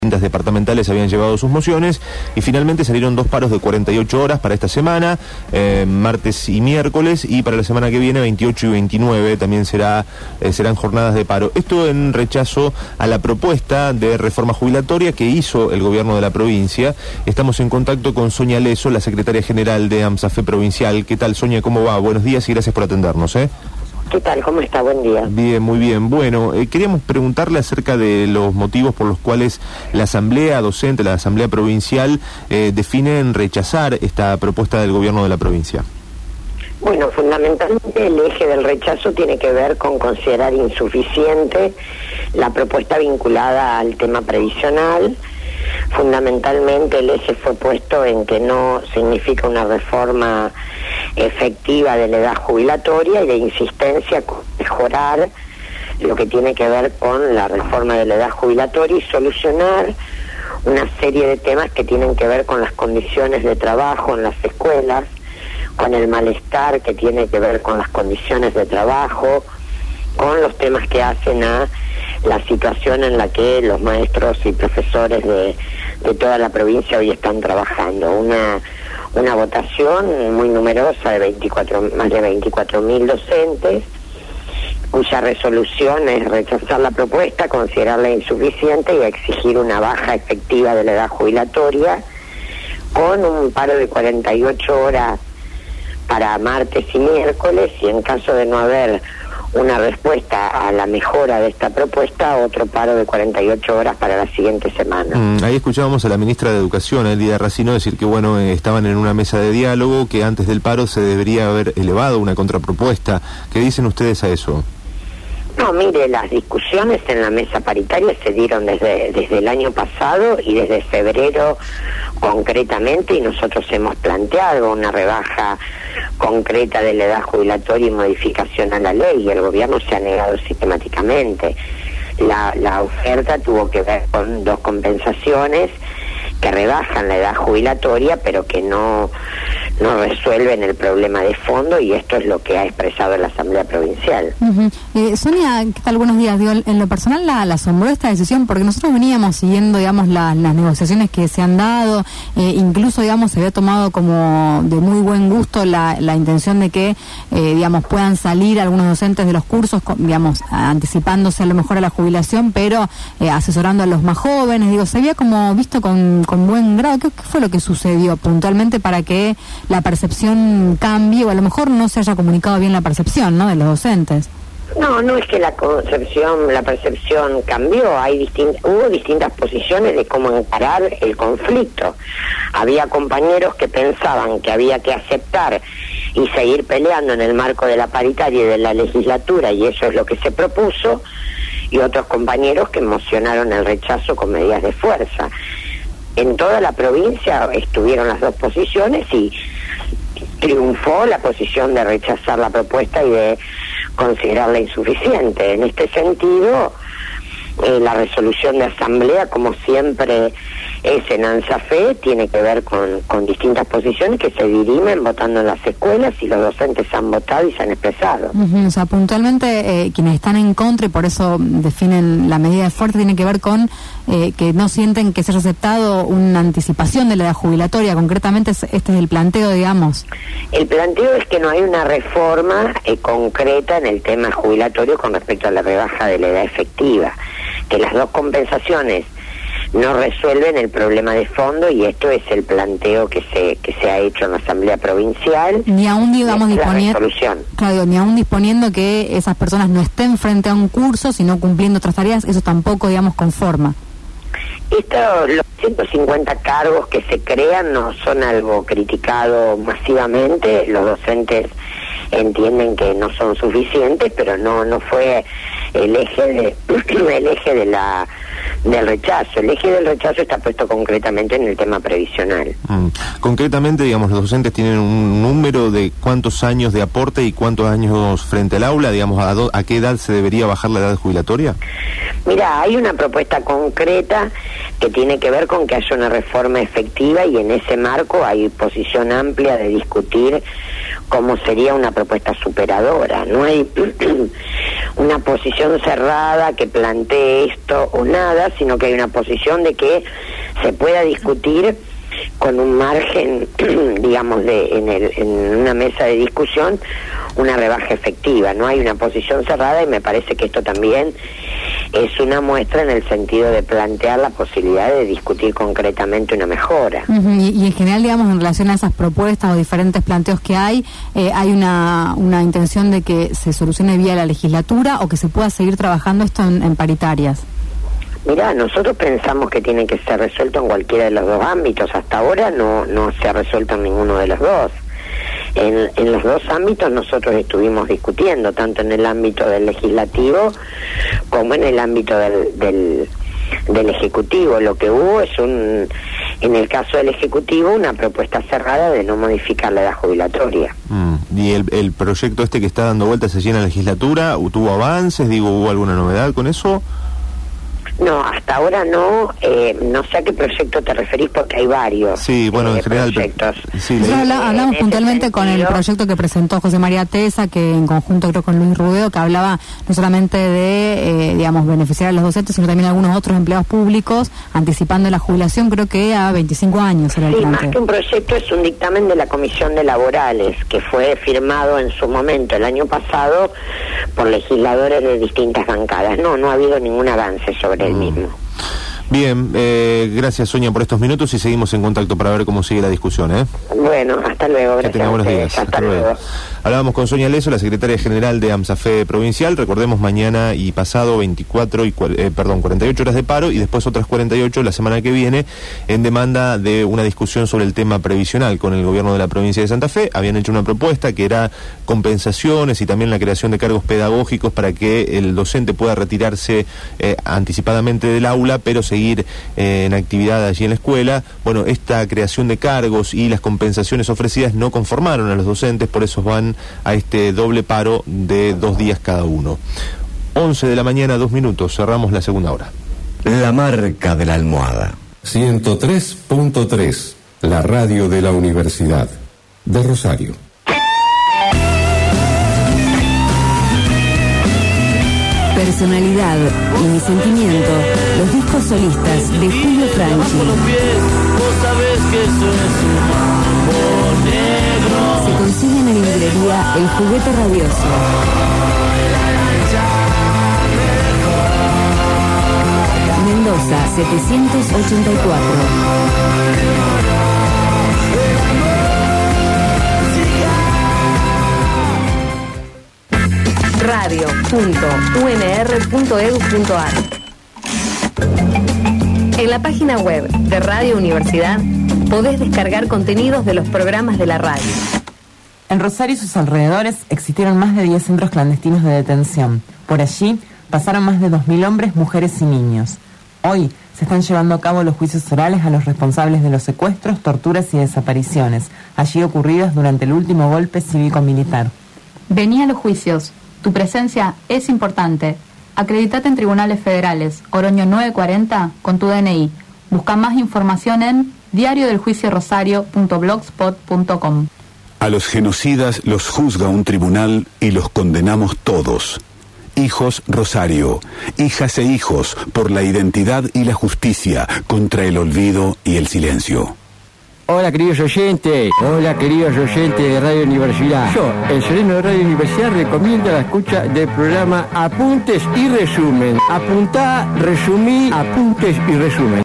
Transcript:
departamentales habían llevado sus mociones y finalmente salieron 2 paros de 48 horas para esta semana, martes y miércoles, y para la semana que viene 28 y 29 también serán jornadas de paro. Esto en rechazo a la propuesta de reforma jubilatoria que hizo el gobierno de la provincia. Estamos en contacto con Sonia Leso, la secretaria general de AMSAFE provincial. ¿Qué tal, Sonia? ¿Cómo va? Buenos días y gracias por atendernos. ¿Qué tal? ¿Cómo está? Buen día. Bien, muy bien. Bueno, queríamos preguntarle acerca de los motivos por los cuales la Asamblea Docente, la Asamblea Provincial, definen rechazar esta propuesta del gobierno de la provincia. Bueno, fundamentalmente el eje del rechazo tiene que ver con considerar insuficiente la propuesta vinculada al tema previsional. Fundamentalmente el eje fue puesto en que no significa una reforma efectiva de la edad jubilatoria y de insistencia con mejorar lo que tiene que ver con la reforma de la edad jubilatoria y solucionar una serie de temas que tienen que ver con las condiciones de trabajo en las escuelas, con el malestar que tiene que ver con las condiciones de trabajo, con los temas que hacen a la situación en la que los maestros y profesores de toda la provincia hoy están trabajando. Una votación muy numerosa de más de 24.000 docentes, cuya resolución es rechazar la propuesta, considerarla insuficiente y exigir una baja efectiva de la edad jubilatoria, con un paro de 48 horas para martes y miércoles, y en caso de no haber una respuesta a la mejora de esta propuesta, otro paro de 48 horas para la siguiente semana. Ahí escuchábamos a la ministra de Educación, Elida Racino, decir que bueno, estaban en una mesa de diálogo, que antes del paro se debería haber elevado una contrapropuesta. ¿Qué dicen ustedes a eso? No, mire, las discusiones en la mesa paritaria se dieron desde el año pasado y desde febrero concretamente, y nosotros hemos planteado una rebaja concreta de la edad jubilatoria y modificación a la ley, y el gobierno se ha negado sistemáticamente. La oferta tuvo que ver con 2 compensaciones que rebajan la edad jubilatoria, pero que no resuelven el problema de fondo, y esto es lo que ha expresado la Asamblea Provincial. Sonia, ¿qué tal? Buenos días. Digo, en lo personal la asombró esta decisión, porque nosotros veníamos siguiendo, digamos, las negociaciones que se han dado, incluso, digamos, se había tomado como de muy buen gusto la intención de que, digamos, puedan salir algunos docentes de los cursos, digamos, anticipándose a lo mejor a la jubilación, pero asesorando a los más jóvenes. Digo, se había como visto con buen grado. ¿Qué fue lo que sucedió puntualmente para que la percepción cambie, o a lo mejor no se haya comunicado bien la percepción, ¿no?, de los docentes? No es que la percepción cambió. Hubo distintas posiciones de cómo encarar el conflicto. Había compañeros que pensaban que había que aceptar y seguir peleando en el marco de la paritaria y de la legislatura, y eso es lo que se propuso, y otros compañeros que mocionaron el rechazo con medidas de fuerza. En toda la provincia estuvieron las 2 posiciones y triunfó la posición de rechazar la propuesta y de considerarla insuficiente. En este sentido, la resolución de asamblea, como siempre es en AMSAFE, tiene que ver con distintas posiciones que se dirimen votando en las escuelas, y los docentes han votado y se han expresado. O sea, puntualmente quienes están en contra, y por eso definen la medida de fuerza, tiene que ver con que no sienten que se haya aceptado una anticipación de la edad jubilatoria. Concretamente este es el planteo, digamos. El planteo es que no hay una reforma concreta en el tema jubilatorio con respecto a la rebaja de la edad efectiva, que las 2 compensaciones no resuelven el problema de fondo, y esto es el planteo que se ha hecho en la Asamblea Provincial. Ni aún, digamos, ni aún disponiendo que esas personas no estén frente a un curso, sino cumpliendo otras tareas, eso tampoco, digamos, conforma. Los 150 cargos que se crean no son algo criticado masivamente. Los docentes entienden que no son suficientes, pero no fue el eje del rechazo. El eje del rechazo está puesto concretamente en el tema previsional. Concretamente, digamos, los docentes tienen un número de cuántos años de aporte y cuántos años frente al aula, digamos, a qué edad se debería bajar la edad jubilatoria. Mira, hay una propuesta concreta que tiene que ver con que haya una reforma efectiva, y en ese marco hay posición amplia de discutir cómo sería una propuesta superadora. No hay una posición cerrada que plantee esto o nada, sino que hay una posición de que se pueda discutir con un margen, digamos, en una mesa de discusión, una rebaja efectiva. No hay una posición cerrada, y me parece que esto también es una muestra en el sentido de plantear la posibilidad de discutir concretamente una mejora. Y en general, digamos, en relación a esas propuestas o diferentes planteos que hay una intención de que se solucione vía la legislatura, o que se pueda seguir trabajando esto en paritarias. Mirá, nosotros pensamos que tiene que ser resuelto en cualquiera de los dos ámbitos. Hasta ahora no se ha resuelto en ninguno de los dos. En los dos ámbitos nosotros estuvimos discutiendo, tanto en el ámbito del legislativo como en el ámbito del ejecutivo. Lo que hubo es en el caso del ejecutivo, una propuesta cerrada de no modificar la edad jubilatoria. ¿Y el proyecto este que está dando vueltas allí en la legislatura, tuvo avances? ¿Hubo alguna novedad con eso? No, hasta ahora no. No sé a qué proyecto te referís, porque hay varios. Sí, bueno, en general proyectos. Sí, hablamos puntualmente con el proyecto que presentó José María Tesa, que en conjunto creo con Luis Rudeo, que hablaba no solamente de, digamos, beneficiar a los docentes, sino también a algunos otros empleados públicos, anticipando la jubilación, creo que a 25 años era el planteo. Más que un proyecto, es un dictamen de la Comisión de Laborales, que fue firmado en su momento, el año pasado, por legisladores de distintas bancadas. No ha habido ningún avance sobre el mismo. Bien, gracias, Sonia, por estos minutos, y seguimos en contacto para ver cómo sigue la discusión. Bueno, hasta luego, gracias. Que tenga buenos días. Hasta luego. Hablábamos con Sonia Leso, la secretaria general de AMSAFE Provincial. Recordemos, mañana y pasado 48 horas de paro, y después otras 48 la semana que viene, en demanda de una discusión sobre el tema previsional con el gobierno de la provincia de Santa Fe. Habían hecho una propuesta que era compensaciones y también la creación de cargos pedagógicos para que el docente pueda retirarse anticipadamente del aula, pero seguir en actividad allí en la escuela. Bueno, esta creación de cargos y las compensaciones ofrecidas no conformaron a los docentes, por eso van a este doble paro de 2 días cada uno. 11 de la mañana, 2 minutos, cerramos la segunda hora. La marca de la almohada. 103.3, la radio de la Universidad de Rosario. Personalidad y mi sentimiento, los discos solistas de Julio Franchi. Se consiguen en librería El Juguete Rabioso. Mendoza 784. radio.unr.edu.ar. En la página web de Radio Universidad podés descargar contenidos de los programas de la radio. En Rosario y sus alrededores existieron más de 10 centros clandestinos de detención. Por allí pasaron más de 2.000 hombres, mujeres y niños. Hoy se están llevando a cabo los juicios orales a los responsables de los secuestros, torturas y desapariciones, allí ocurridas durante el último golpe cívico-militar. Vení a los juicios. Tu presencia es importante. Acreditate en tribunales federales, Oroño 940, con tu DNI. Busca más información en diariodeljuiciorosario.blogspot.com. A los genocidas los juzga un tribunal y los condenamos todos. Hijos Rosario, hijas e hijos, por la identidad y la justicia, contra el olvido y el silencio. Hola queridos oyentes de Radio Universidad. Yo, el sereno de Radio Universidad, recomiendo la escucha del programa Apuntes y Resumen. Apuntá, resumí, apuntes y resumen.